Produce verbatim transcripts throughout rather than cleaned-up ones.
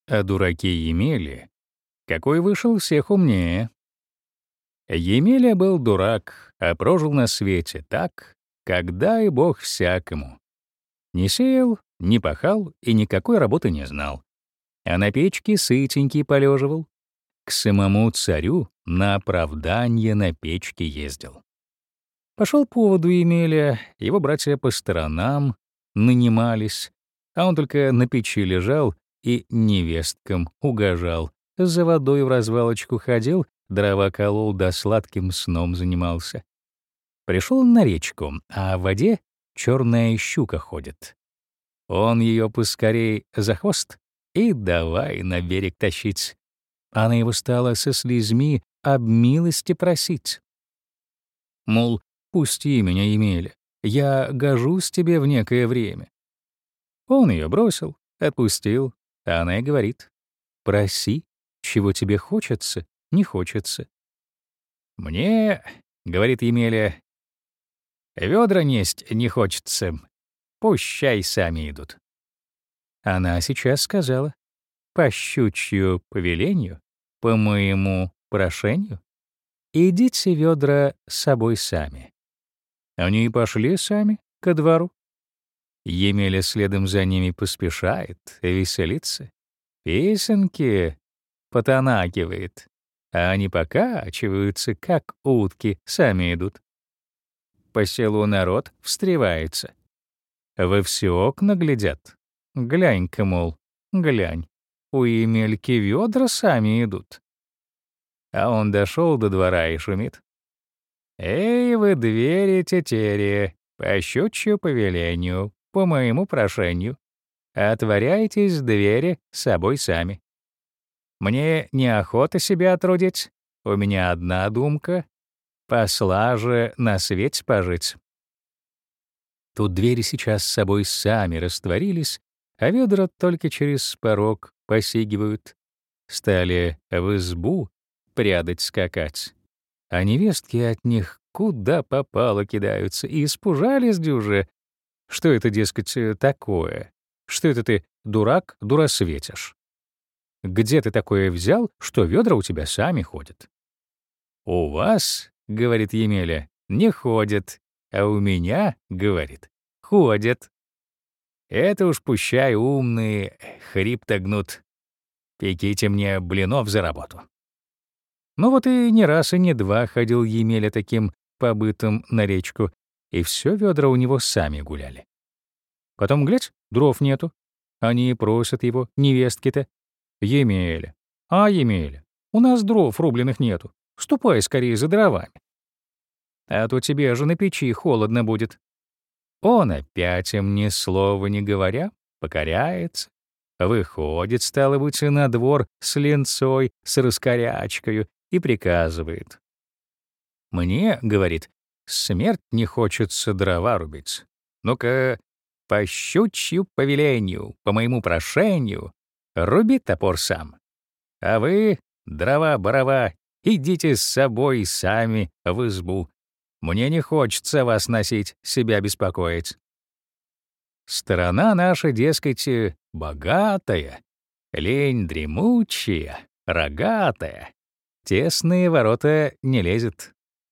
О дураке Емеле, какой вышел всех умнее. Емеля был дурак, а прожил на свете так, как дай Бог всякому. Не сеял, не пахал и никакой работы не знал. А на печке сытенький полеживал. К самому царю на оправдание на печке ездил. Пошел по поводу Емеля, его братья по сторонам нанимались, а он только на печи лежал и невесткам угожал. За водой в развалочку ходил, дрова колол да сладким сном занимался. Пришел он на речку, а в воде черная щука ходит. Он ее поскорей за хвост и давай на берег тащить. Она его стала со слезьми об милости просить. Мол, пусти меня, Емеля, я гожусь тебе в некое время. Он ее бросил, отпустил, а она и говорит: проси, чего тебе хочется, не хочется. Мне, говорит Емеля, ведра несть не хочется, пущай сами идут. Она сейчас сказала: по щучью повелению, по моему прошению, идите ведра с собой сами. Они и пошли сами ко двору. Емеля следом за ними поспешает, веселится, песенки потанакивает, а они покачиваются, как утки, сами идут. По селу народ встревается. Во все окна глядят. Глянь-ка, мол, глянь, у Емельки ведра сами идут. А он дошел до двора и шумит: «Эй, вы двери тетери, по щучью повелению, по моему прошению, отворяйтесь двери с собой сами. Мне неохота себя трудить, у меня одна думка — послаже на свете пожить». Тут двери сейчас с собой сами растворились, а ведра только через порог посигивают. Стали в избу прядать скакать, а невестки от них куда попало кидаются и испужались дюже. Что это, дескать, такое? Что это ты, дурак, дуросветишь? Где ты такое взял, что ведра у тебя сами ходят? «У вас, — говорит Емеля, — не ходят, а у меня, — говорит, — ходят. Это уж пущай умные хрип-то гнут. Пеките мне блинов за работу». Ну вот и не раз и не два ходил Емеля таким побытом на речку, и все ведра у него сами гуляли. Потом, глядь, дров нету. Они и просят его, невестки-то: «Емеля, а, Емеля, у нас дров рубленых нету. Ступай скорее за дровами. А то тебе же на печи холодно будет». Он опять им ни слова не говоря покоряется, выходит, стало быть, на двор с ленцой, с раскорячкою и приказывает: «Мне, — говорит, — смерть не хочется дрова рубить. Ну-ка, по щучью повелению, по моему прошению, руби топор сам. А вы, дрова-барова, идите с собой сами в избу. Мне не хочется вас носить, себя беспокоить». Сторона наша, дескать, богатая, лень дремучая, рогатая, тесные ворота не лезет.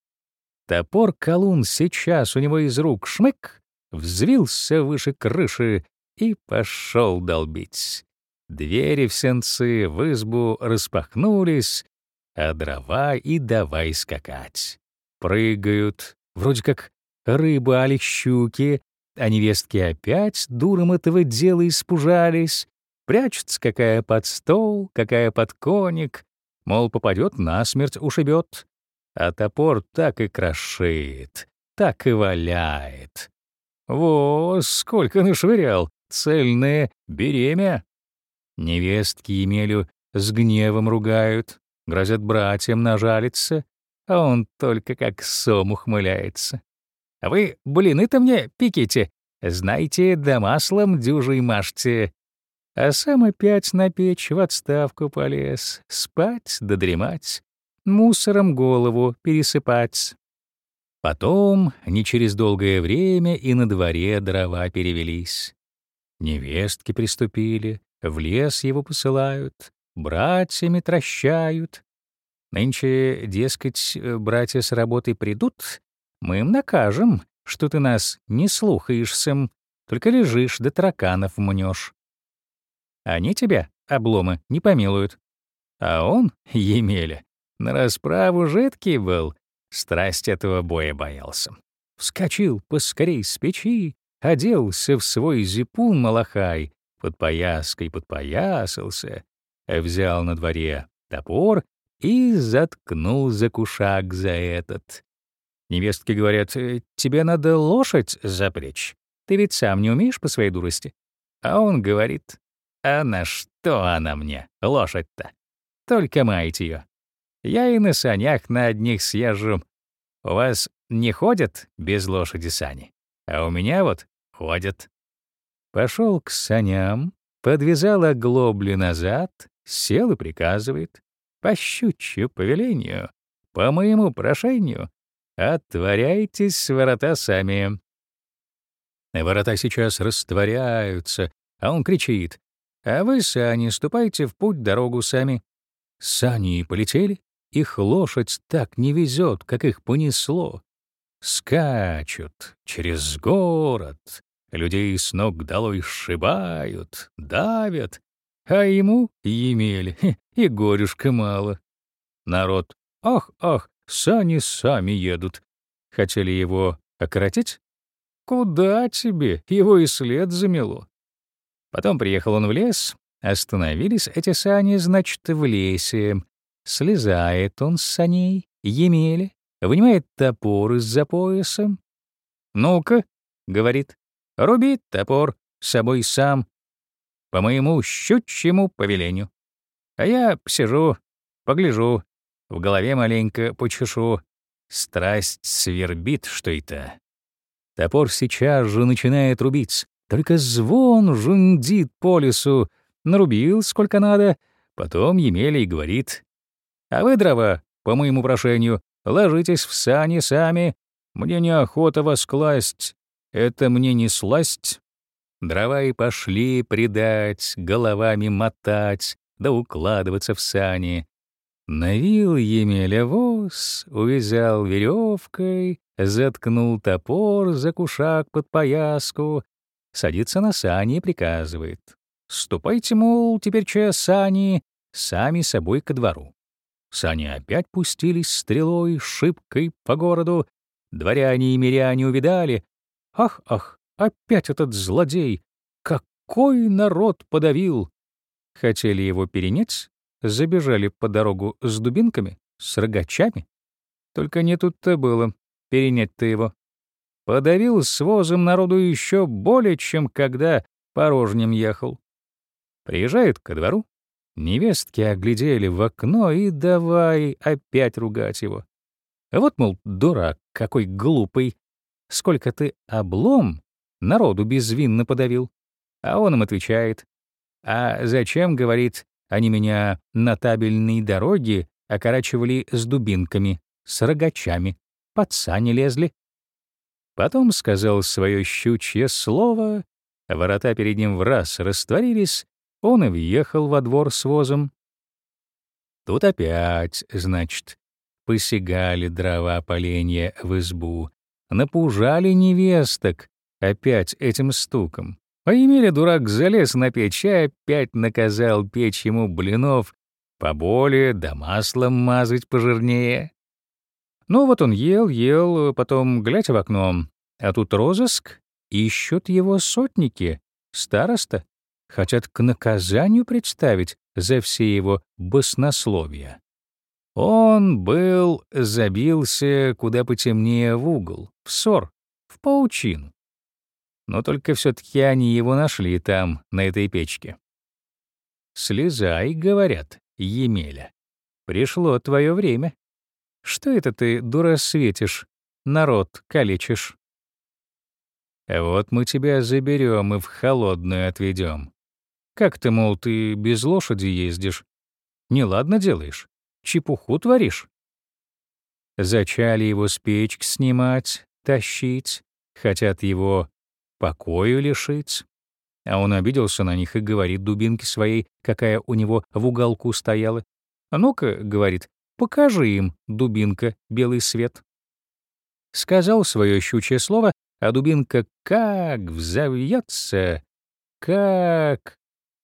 Топор-колун сейчас у него из рук шмык, взвился выше крыши и пошел долбить. Двери в сенцы в избу распахнулись, а дрова и давай скакать. Прыгают, вроде как рыбы али щуки, а невестки опять дуром этого дела испужались, прячутся какая под стол, какая под коник, мол, попадет насмерть, ушибет, а топор так и крошит, так и валяет. Во, сколько нашвырял, цельное беремя. Невестки Емелю с гневом ругают, грозят братьям нажалиться, а он только как сом ухмыляется. «А вы блины-то мне пеките, знайте, да маслом дюжей мажьте». А сам опять на печь в отставку полез, спать да дремать, мусором голову пересыпать. Потом, не через долгое время, и на дворе дрова перевелись. Невестки приступили, в лес его посылают, братьями трощают. Нынче, дескать, братья с работы придут, мы им накажем, что ты нас не слухаешься, только лежишь да тараканов мнешь. Они тебя, обломы, не помилуют. А он, Емеля, на расправу жидкий был, страсть этого боя боялся. Вскочил поскорей с печи, оделся в свой зипун малахай, под пояской подпоясался, взял на дворе топор и заткнул за кушак за этот. Невестки говорят: «Э, тебе надо лошадь запрячь, ты ведь сам не умеешь по своей дурости». А он говорит: а на что она мне, лошадь-то? Только маять ее. Я и на санях на одних съезжу. У вас не ходят без лошади сани, а у меня вот ходят. Пошел к саням, подвязал оглобли назад, сел и приказывает: по щучью повелению, по моему прошению, отворяйтесь ворота сами. Ворота сейчас растворяются, а он кричит: а вы, сани, ступайте в путь дорогу сами. Сани и полетели, их лошадь так не везет, как их понесло. Скачут через город, людей с ног долой сшибают, давят, а ему, Емель, хе, и горюшка мало. Народ: ах, ах, сани сами едут. Хотели его окоротить? Куда тебе, его и след замело. Потом приехал он в лес, остановились эти сани, значит, в лесе. Слезает он с саней, Емеля, вынимает топор из-за пояса. «Ну-ка», — говорит, — «руби топор с собой сам, по моему щучьему повелению. А я посижу, погляжу, в голове маленько почешу. Страсть свербит, что это». Топор сейчас же начинает рубить, только звон жундит по лесу. Нарубил сколько надо, потом Емеля говорит: «А вы, дрова, по моему прошению, ложитесь в сани сами, мне неохота вас класть, это мне не сласть». Дрова и пошли придать, головами мотать, да укладываться в сани. Навил Емеля воз, увязал веревкой, заткнул топор за кушак под пояску, садится на сани и приказывает: «Ступайте, мол, теперь че сани, сами собой ко двору». Сани опять пустились стрелой, шибкой по городу. Дворяне и миряне увидали: ах, ах, опять этот злодей! Какой народ подавил! Хотели его перенять, забежали по дорогу с дубинками, с рогачами. Только не тут-то было, перенять-то его. Подавил с возом народу еще более, чем когда порожним ехал. Приезжает ко двору, невестки оглядели в окно и давай опять ругать его. Вот, мол, дурак, какой глупый, сколько ты облом народу безвинно подавил. А он им отвечает: а зачем, говорит, они меня на табельной дороге окорачивали с дубинками, с рогачами, под сани лезли. Потом сказал свое щучье слово, ворота перед ним враз растворились, он и въехал во двор с возом. Тут опять, значит, посягали дрова поленья в избу, напужали невесток опять этим стуком. А Емеля, дурак, залез на печь и опять наказал печь ему блинов поболее, да маслом мазать пожирнее. Ну вот он ел, ел, потом глядь в окно, а тут розыск, ищут его сотники, староста, хотят к наказанию представить за все его баснословия. Он был, забился куда потемнее в угол, в сор, в паучину. Но только все-таки они его нашли там, на этой печке. «Слезай», — говорят, Емеля, — «пришло твое время. Что это ты, дура, светишь, народ калечишь? Вот мы тебя заберем и в холодную отведем. Как ты, мол, ты без лошади ездишь? Неладно делаешь, чепуху творишь». Зачали его с печки снимать, тащить, хотят его покою лишить. А он обиделся на них и говорит дубинке своей, какая у него в уголку стояла: «А ну-ка, — говорит, — покажи им, дубинка, белый свет». Сказал свое щучье слово, а дубинка как взовьется, как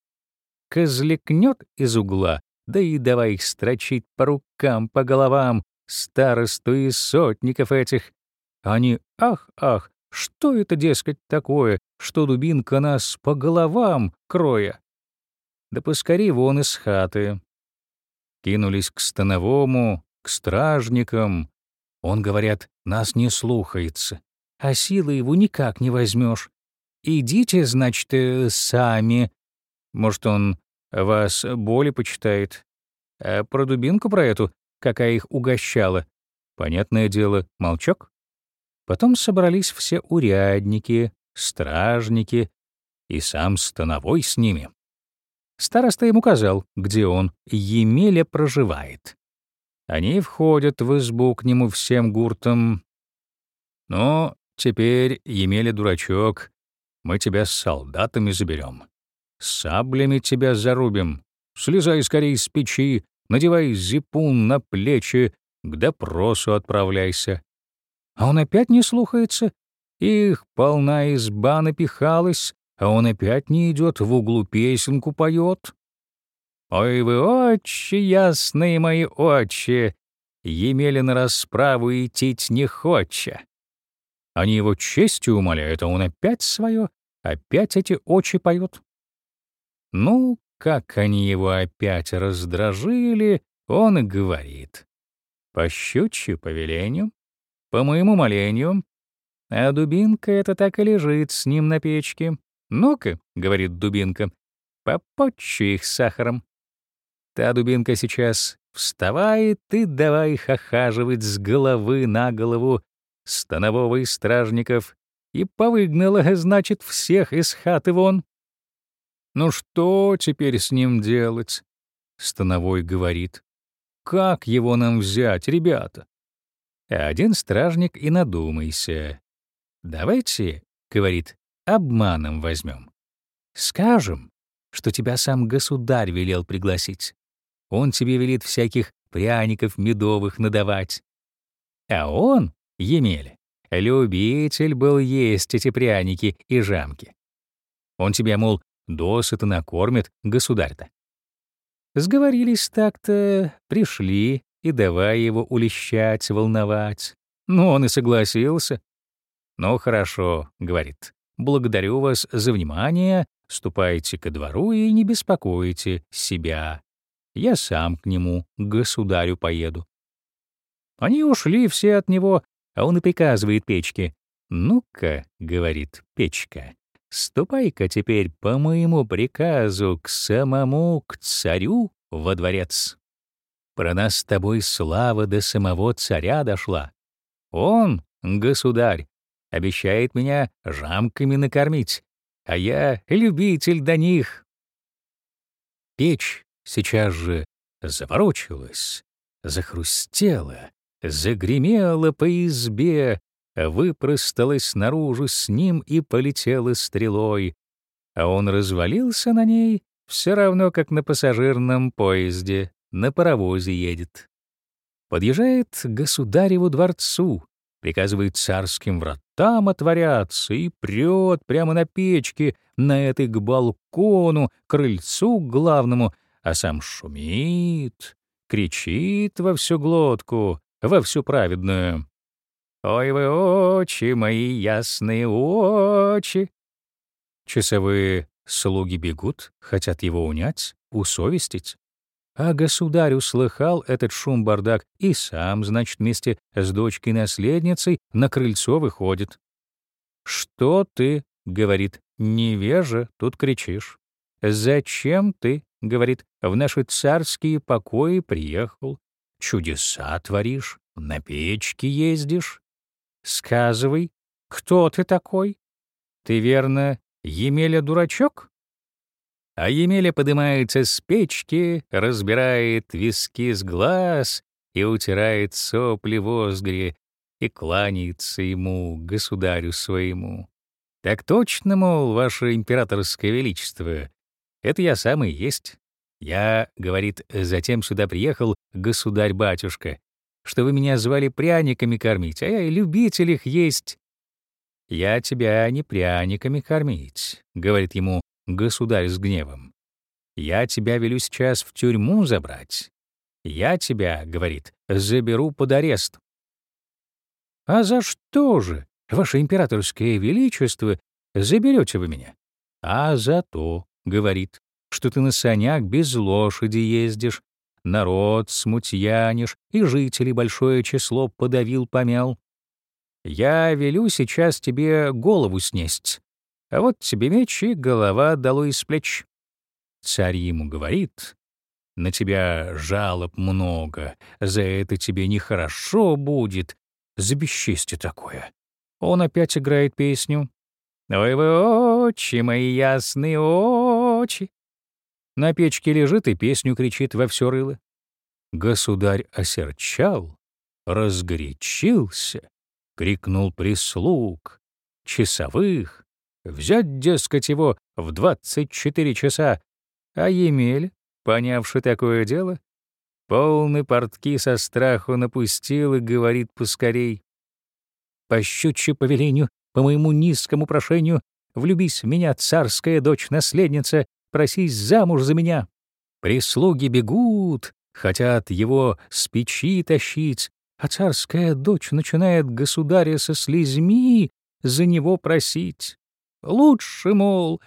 козликнет из угла, да и давай их строчить по рукам, по головам, старосту и сотников этих. Они ах, ах, что это, дескать, такое, что дубинка нас по головам кроя? Да поскорей вон из хаты. Кинулись к становому, к стражникам. Он, говорят, нас не слухается, а силы его никак не возьмешь. Идите, значит, э, сами. Может, он вас более почитает. А про дубинку про эту, какая их угощала, понятное дело, молчок. Потом собрались все урядники, стражники и сам становой с ними. Староста им указал, где он, Емеля, проживает. Они входят в избу к нему всем гуртом. «Ну, теперь, Емеля, дурачок, мы тебя с солдатами заберем. Саблями тебя зарубим. Слезай скорей с печи, надевай зипун на плечи, к допросу отправляйся». А он опять не слухается. Их полна изба напихалась, а он опять не идет, в углу песенку поет. «Ой вы, очи ясные мои очи, Емеля на расправу идти не хоча». Они его честью умоляют, а он опять свое, опять эти очи поет. Ну, как они его опять раздражили, он и говорит: «По щучью повелению, по моему молению, а дубинка эта так и лежит с ним на печке. Ну-ка, — говорит дубинка, — попотчу их сахаром». Та дубинка сейчас вставает и давай их охаживать с головы на голову станового и стражников, и повыгнала, значит, всех из хаты вон. «Ну что теперь с ним делать?» Становой говорит: «Как его нам взять, ребята?» А один стражник и надумайся. «Давайте, — говорит, — обманом возьмем. Скажем, что тебя сам государь велел пригласить. Он тебе велит всяких пряников медовых надавать. А он, Емеля, любитель был есть эти пряники и жамки. Он тебя, мол, досыта накормит, государь-то». Сговорились так-то, пришли, и давай его улещать, волновать. Ну, он и согласился. «Ну, хорошо, — говорит, — благодарю вас за внимание, ступайте ко двору и не беспокойте себя. Я сам к нему, к государю, поеду». Они ушли все от него, а он и приказывает печке: «Ну-ка, — говорит, — печка, ступай-ка теперь по моему приказу к самому, к царю во дворец. Про нас с тобой слава до самого царя дошла. Он, государь, обещает меня жамками накормить, а я любитель до них». Печь сейчас же заворочилась, захрустела, загремела по избе, выпросталась наружу с ним и полетела стрелой, а он развалился на ней, все равно как на пассажирном поезде, на паровозе едет. Подъезжает к государеву дворцу, приказывает царским вратам отворяться и прет прямо на печке, на этой к балкону, крыльцу к главному, а сам шумит, кричит во всю глотку, во всю праведную: «Ой вы, очи мои, ясные очи!» Часовые слуги бегут, хотят его унять, усовестить. А государь услыхал этот шум-бардак и сам, значит, вместе с дочкой-наследницей на крыльцо выходит. «Что ты, — говорит, — невежа, тут кричишь? Зачем ты, — говорит, — в наши царские покои приехал? Чудеса творишь, на печке ездишь? Сказывай, кто ты такой? Ты, верно, Емеля-дурачок?» А Емеля подымается с печки, разбирает виски с глаз и утирает сопли в озгре и кланяется ему, государю своему. Так точно, мол, ваше императорское величество, это я сам и есть. Я, говорит, затем сюда приехал, государь-батюшка, что вы меня звали пряниками кормить, а я и любитель их есть. Я тебя не пряниками кормить, говорит ему государь с гневом. Я тебя велю сейчас в тюрьму забрать. Я тебя, говорит, заберу под арест. А за что же, ваше императорское величество, заберете вы меня? А за то, говорит, что ты на санях без лошади ездишь, народ смутьянишь и жителей большое число подавил, помял. Я велю сейчас тебе голову снесть, а вот тебе меч и голова долой из плеч. Царь ему говорит: на тебя жалоб много, за это тебе нехорошо будет, за бесчестье такое. Он опять играет песню. «Ой вы очи, мои ясные очи». На печке лежит и песню кричит во всё рыло. Государь осерчал, разгорячился, крикнул прислуг, часовых, взять, дескать, его в двадцать четыре часа, а Емель, понявши такое дело, полны портки со страху напустил и говорит поскорей: «По щучье повелению, по моему низкому прошению, влюбись в меня, царская дочь-наследница, просись замуж за меня». Прислуги бегут, хотят его с печи тащить, а царская дочь начинает государя со слезьми за него просить. Лучше, мол,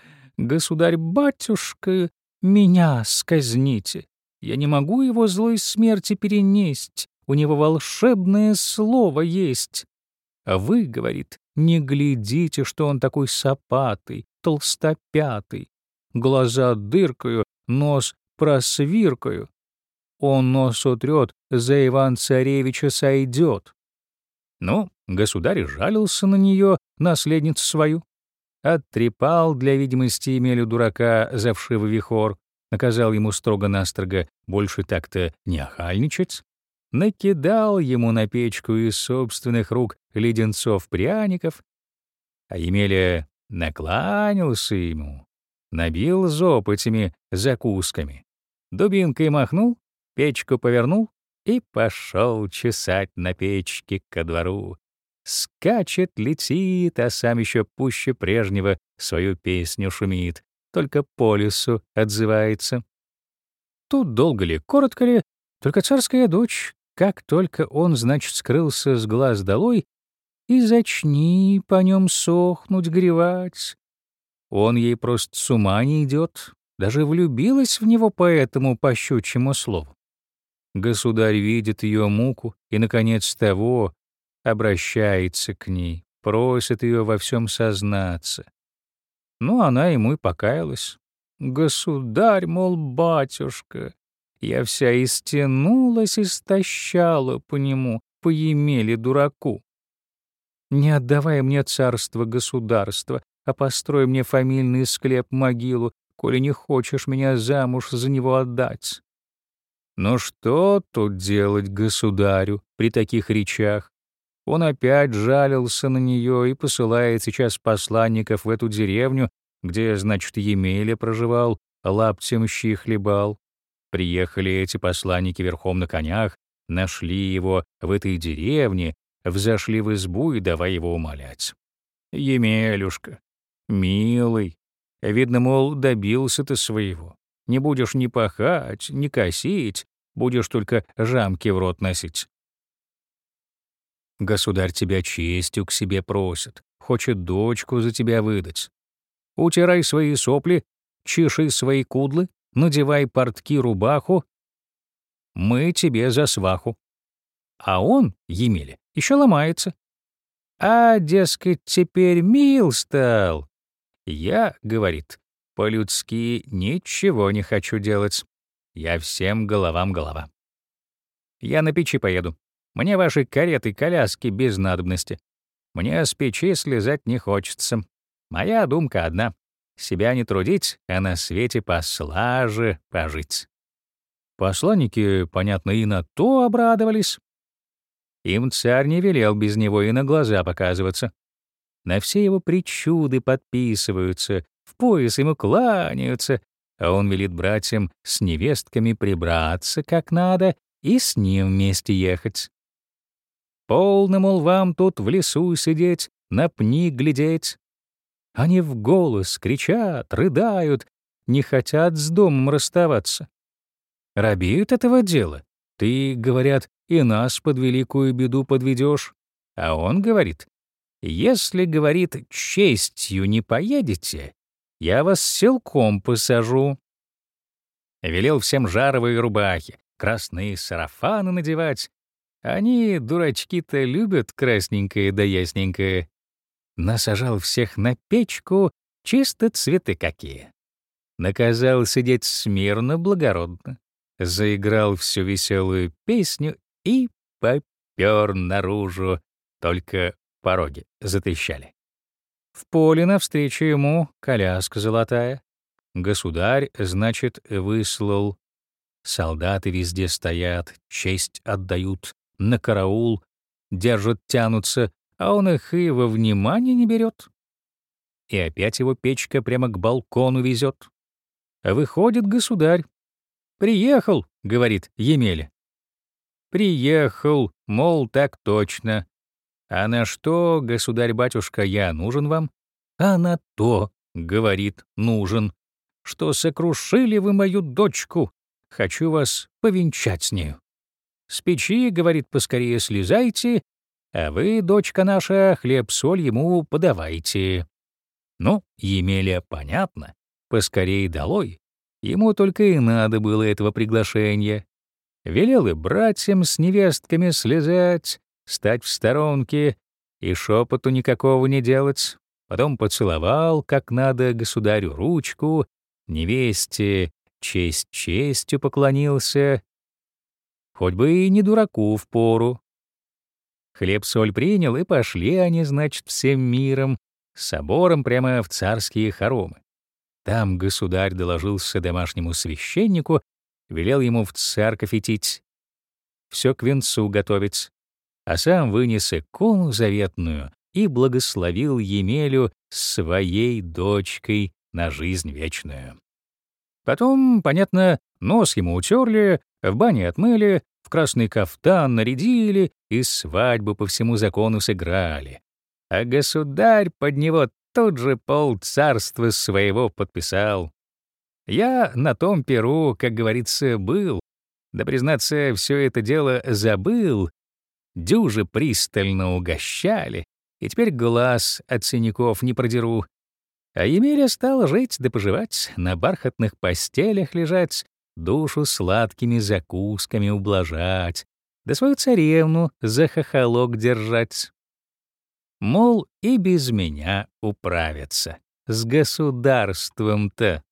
государь-батюшка, меня сказните. Я не могу его злой смерти перенесть, у него волшебное слово есть. А вы, говорит, не глядите, что он такой сапатый, толстопятый. Глаза дыркаю, нос просвиркаю. Он нос утрет, за Иван-царевича сойдет. Ну, государь жалился на нее, наследницу свою. Оттрепал для видимости Емелю дурака за вшивый вихор, наказал ему строго-настрого больше так-то не охальничать, накидал ему на печку из собственных рук леденцов-пряников, а Емеля накланялся ему, набил зоб этими закусками, дубинкой махнул, печку повернул и пошел чесать на печке ко двору. Скачет, летит, а сам еще пуще прежнего свою песню шумит, только по лесу отзывается. Тут долго ли, коротко ли, только царская дочь, как только он, значит, скрылся с глаз долой, и зачни по нем сохнуть, горевать. Он ей просто с ума не идет, даже влюбилась в него по этому по щучьему слову. Государь видит ее муку и, наконец, того, обращается к ней, просит ее во всем сознаться. Ну, она ему и покаялась. «Государь, мол, батюшка, я вся истянулась, истощала по нему, по Емеле дураку. Не отдавай мне царство государства, а построй мне фамильный склеп-могилу, коли не хочешь меня замуж за него отдать». Но что тут делать государю при таких речах? Он опять жалился на нее и посылает сейчас посланников в эту деревню, где, значит, Емеля проживал, лаптем щи хлебал. Приехали эти посланники верхом на конях, нашли его в этой деревне, взошли в избу и давай его умолять. «Емелюшка, милый, видно, мол, добился ты своего. Не будешь ни пахать, ни косить, будешь только жамки в рот носить. Государь тебя честью к себе просит, хочет дочку за тебя выдать. Утирай свои сопли, чеши свои кудлы, надевай портки, рубаху. Мы тебе за сваху». А он, Емеля, еще ломается. «А, дескать, теперь мил стал. Я, — говорит, — по-людски ничего не хочу делать. Я всем головам голова. Я на печи поеду. Мне ваши кареты-коляски без надобности. Мне с печи слезать не хочется. Моя думка одна — себя не трудить, а на свете послаже пожить». Посланники, понятно, и на то обрадовались. Им царь не велел без него и на глаза показываться. на все его причуды подписываются, в пояс ему кланяются, а он велит братьям с невестками прибраться как надо и с ним вместе ехать. Полно, мол, вам тут в лесу сидеть, на пни глядеть. Они в голос кричат, рыдают, не хотят с домом расставаться. Робеют этого дела. Ты, говорят, и нас под великую беду подведешь. А он говорит, если, говорит, честью не поедете, я вас силком посажу. Велел всем жаровые рубахи, красные сарафаны надевать. Они, дурачки-то, любят красненькое да ясненькое. Насажал всех на печку, чисто цветы какие. Наказал сидеть смирно, благородно. Заиграл всю веселую песню и попёр наружу, только пороги затрещали. В поле навстречу ему коляска золотая. Государь, значит, выслал. Солдаты везде стоят, честь отдают, на караул, держат, тянутся, а он их и во внимание не берет. И опять его печка прямо к балкону везет. Выходит государь. «Приехал», — говорит Емеля. «Приехал, мол, так точно. А на что, государь-батюшка, я нужен вам?» «А на то», — говорит, — «нужен, что сокрушили вы мою дочку. Хочу вас повенчать с нею. С печи, — говорит, — поскорее слезайте, а вы, дочка наша, хлеб-соль ему подавайте». Ну, Емеля, понятно, поскорее долой. Ему только и надо было этого приглашения. Велел и братьям с невестками слезать, стать в сторонке и шепоту никакого не делать. Потом поцеловал, как надо, государю ручку, невесте честь честью поклонился. Хоть бы и не дураку впору. Хлеб-соль принял, и пошли они, значит, всем миром, с собором прямо в царские хоромы. Там государь доложился домашнему священнику, велел ему в церковь идти, все к венцу готовить, а сам вынес икону заветную и благословил Емелю своей дочкой на жизнь вечную. Потом, понятно, нос ему утерли, в бане отмыли, в красный кафтан нарядили и свадьбу по всему закону сыграли. А государь под него тут же пол царства своего подписал. Я на том перу, как говорится, был, да, признаться, все это дело забыл. Дюже пристально угощали, и теперь глаз от синяков не продеру. А Емеля стал жить да поживать, на бархатных постелях лежать, душу сладкими закусками ублажать, да свою царевну за хохолок держать. Мол, и без меня управятся. С государством-то